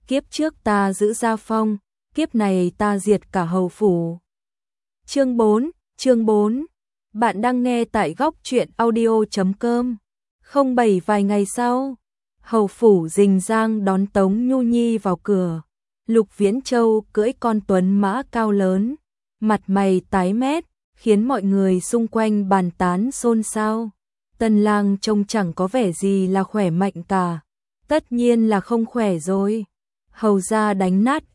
kiếp trước ta giữ gia phong, kiếp này ta diệt cả hầu phủ. Chương 4. Bạn đang nghe tại góc truyện audio.com. 07 vài ngày sau, hầu phủ Dình Giang đón Tống Nhu Nhi vào cửa. Lục Viễn Châu cưỡi con tuấn mã cao lớn, mặt mày tái mét, khiến mọi người xung quanh bàn tán xôn xao. Tân lang trông chẳng có vẻ gì là khỏe mạnh cả. Tất nhiên là không khỏe rồi. Hầu ra đánh nát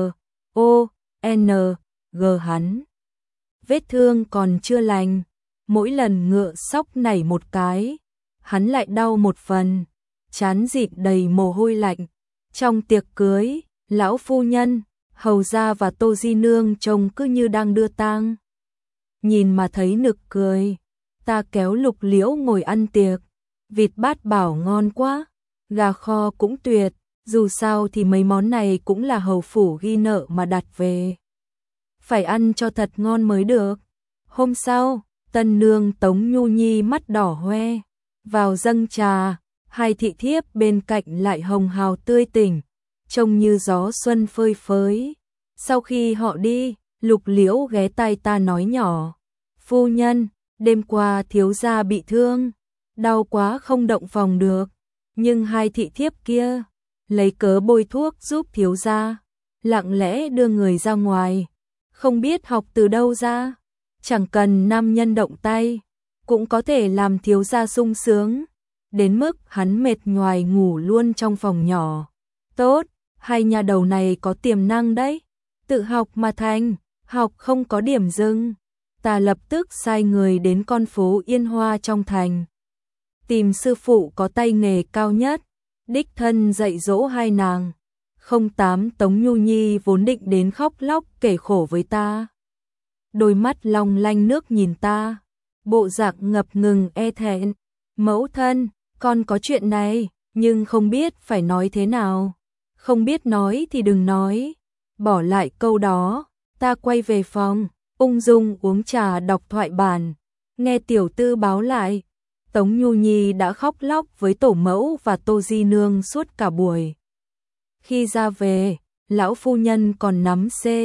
M.O.N.G hắn. Vết thương còn chưa lành, mỗi lần ngựa sóc nảy một cái, hắn lại đau một phần, trán dịn đầy mồ hôi lạnh. Trong tiệc cưới, lão phu nhân, hầu gia và Tô Di Nương trông cứ như đang đưa tang. Nhìn mà thấy nực cười. Ta kéo Lục Liễu ngồi ăn tiệc, vịt bát bảo ngon quá, gà kho cũng tuyệt, dù sao thì mấy món này cũng là hầu phủ ghi nợ mà đặt về. Phải ăn cho thật ngon mới được. Hôm sau, tân nương Tống Nhu Nhi mắt đỏ hoe, vào dâng trà, hai thị thiếp bên cạnh lại hồng hào tươi tỉnh, trông như gió xuân phơi phới. Sau khi họ đi, Lục Liễu ghé tai ta nói nhỏ, phu nhân, đêm qua thiếu gia bị thương, đau quá không động phòng được, nhưng hai thị thiếp kia lấy cớ bôi thuốc giúp thiếu gia, lặng lẽ đưa người ra ngoài, không biết học từ đâu ra, chẳng cần nam nhân động tay, cũng có thể làm thiếu gia sung sướng, đến mức hắn mệt nhoài ngủ luôn trong phòng nhỏ. Tốt, hai nhà đầu này có tiềm năng đấy, tự học mà thành, học không có điểm dừng. Ta lập tức sai người đến con phố Yên Hoa trong thành, tìm sư phụ có tay nghề cao nhất, đích thân dạy dỗ hai nàng. 08 Tống Nhu Nhi vốn định đến khóc lóc kể khổ với ta. Đôi mắt long lanh nước nhìn ta, bộ dạng ngập ngừng e thẹn. Mẫu thân, con có chuyện này, nhưng không biết phải nói thế nào. Không biết nói thì đừng nói. Bỏ lại câu đó, ta quay về phòng, ung dung uống trà đọc thoại bản. Nghe tiểu tư báo lại, Tống Nhu Nhi đã khóc lóc với tổ mẫu và Tô Di Nương suốt cả buổi. Khi ra về, lão phu nhân còn nắm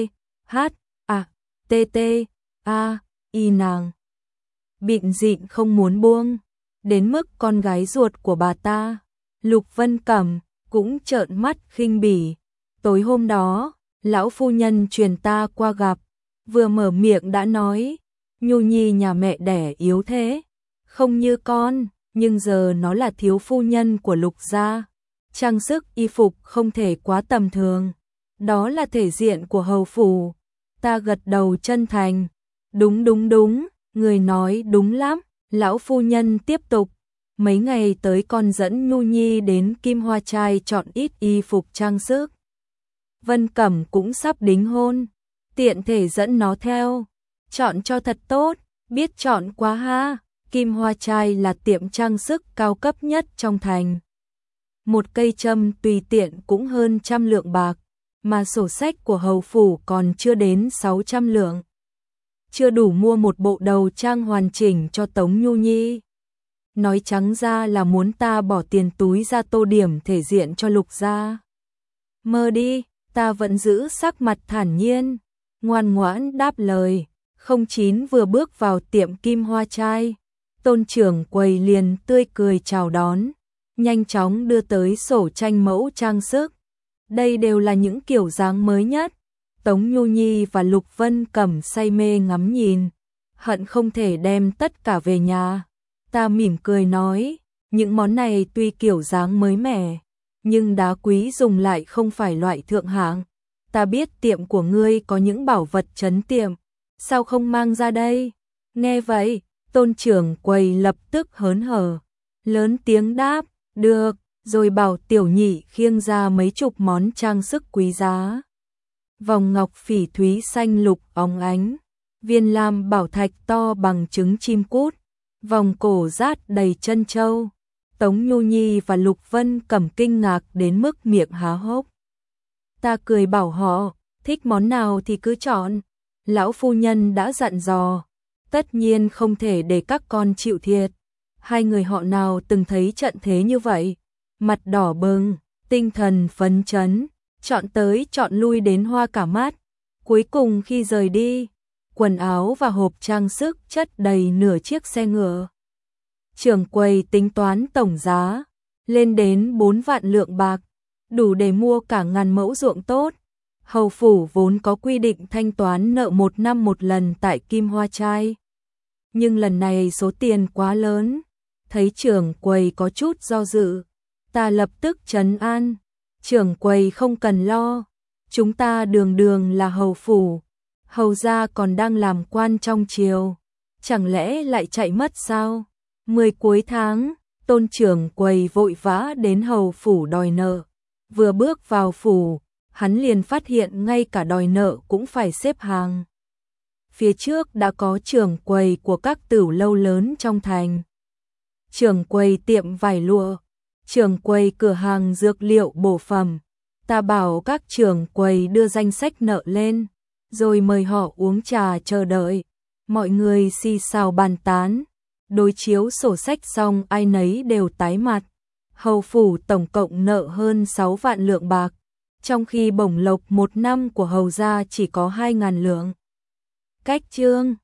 y nàng. Bịn dịn không muốn buông, đến mức con gái ruột của bà ta, Lục Vân Cẩm, cũng trợn mắt khinh bỉ. Tối hôm đó, lão phu nhân truyền ta qua gặp, vừa mở miệng đã nói, Nhu Nhi nhà mẹ đẻ yếu thế, không như con, nhưng giờ nó là thiếu phu nhân của Lục gia. Trang sức y phục không thể quá tầm thường, đó là thể diện của hầu phủ. Ta gật đầu chân thành, đúng, người nói đúng lắm. Lão phu nhân tiếp tục, mấy ngày tới con dẫn Nhu Nhi đến Kim Hoa Trai chọn ít y phục trang sức. Vân Cẩm cũng sắp đính hôn, tiện thể dẫn nó theo, chọn cho thật tốt, biết chọn quá ha. Kim Hoa Trai là tiệm trang sức cao cấp nhất trong thành. Một cây châm tùy tiện cũng hơn 100 lượng bạc, mà sổ sách của hầu phủ còn chưa đến 600 lượng. Chưa đủ mua một bộ đầu trang hoàn chỉnh cho Tống Nhu Nhi. Nói trắng ra là muốn ta bỏ tiền túi ra tô điểm thể diện cho Lục gia. Mơ đi, ta vẫn giữ sắc mặt thản nhiên, ngoan ngoãn đáp lời. 09 vừa bước vào tiệm Kim Hoa Trai, tôn trưởng quầy liền tươi cười chào đón, nhanh chóng đưa tới sổ tranh mẫu trang sức. Đây đều là những kiểu dáng mới nhất. Tống Nhu Nhi và Lục Vân Cẩm say mê ngắm nhìn, hận không thể đem tất cả về nhà. Ta mỉm cười nói, những món này tuy kiểu dáng mới mẻ, nhưng đá quý dùng lại không phải loại thượng hạng. Ta biết tiệm của ngươi có những bảo vật trấn tiệm, sao không mang ra đây? Nghe vậy, tôn trưởng quầy lập tức hớn hở, lớn tiếng đáp, được, rồi bảo tiểu nhị khiêng ra mấy chục món trang sức quý giá. Vòng ngọc phỉ thúy xanh lục óng ánh, viên lam bảo thạch to bằng trứng chim cút, vòng cổ rát đầy trân châu. Tống Nhu Nhi và Lục Vân Cẩm kinh ngạc đến mức miệng há hốc. Ta cười bảo họ, thích món nào thì cứ chọn. Lão phu nhân đã dặn dò, tất nhiên không thể để các con chịu thiệt. Hai người họ nào từng thấy trận thế như vậy, mặt đỏ bừng, tinh thần phấn chấn, chọn tới chọn lui đến hoa cả mắt. Cuối cùng khi rời đi, quần áo và hộp trang sức chất đầy nửa chiếc xe ngựa. Trưởng quầy tính toán tổng giá, lên đến 4 vạn lượng bạc, đủ để mua cả ngàn mẫu ruộng tốt. Hầu phủ vốn có quy định thanh toán nợ 1 năm một lần tại Kim Hoa Trai. Nhưng lần này số tiền quá lớn, thấy trưởng quầy có chút do dự, ta lập tức trấn an. Trưởng quầy không cần lo, chúng ta đường đường là hầu phủ, hầu gia còn đang làm quan trong triều, chẳng lẽ lại chạy mất sao? 10 cuối tháng, Tôn trưởng quầy vội vã đến hầu phủ đòi nợ. Vừa bước vào phủ, hắn liền phát hiện ngay cả đòi nợ cũng phải xếp hàng. Phía trước đã có trưởng quầy của các tửu lâu lớn trong thành. Trưởng quầy tiệm vải lụa, trưởng quầy cửa hàng dược liệu bổ phẩm. Ta bảo các trưởng quầy đưa danh sách nợ lên, rồi mời họ uống trà chờ đợi. Mọi người xì xào bàn tán, đối chiếu sổ sách xong ai nấy đều tái mặt. Hầu phủ tổng cộng nợ hơn 6 vạn lượng bạc, trong khi bổng lộc 1 năm của hầu gia chỉ có 2.000 lượng. Cách chương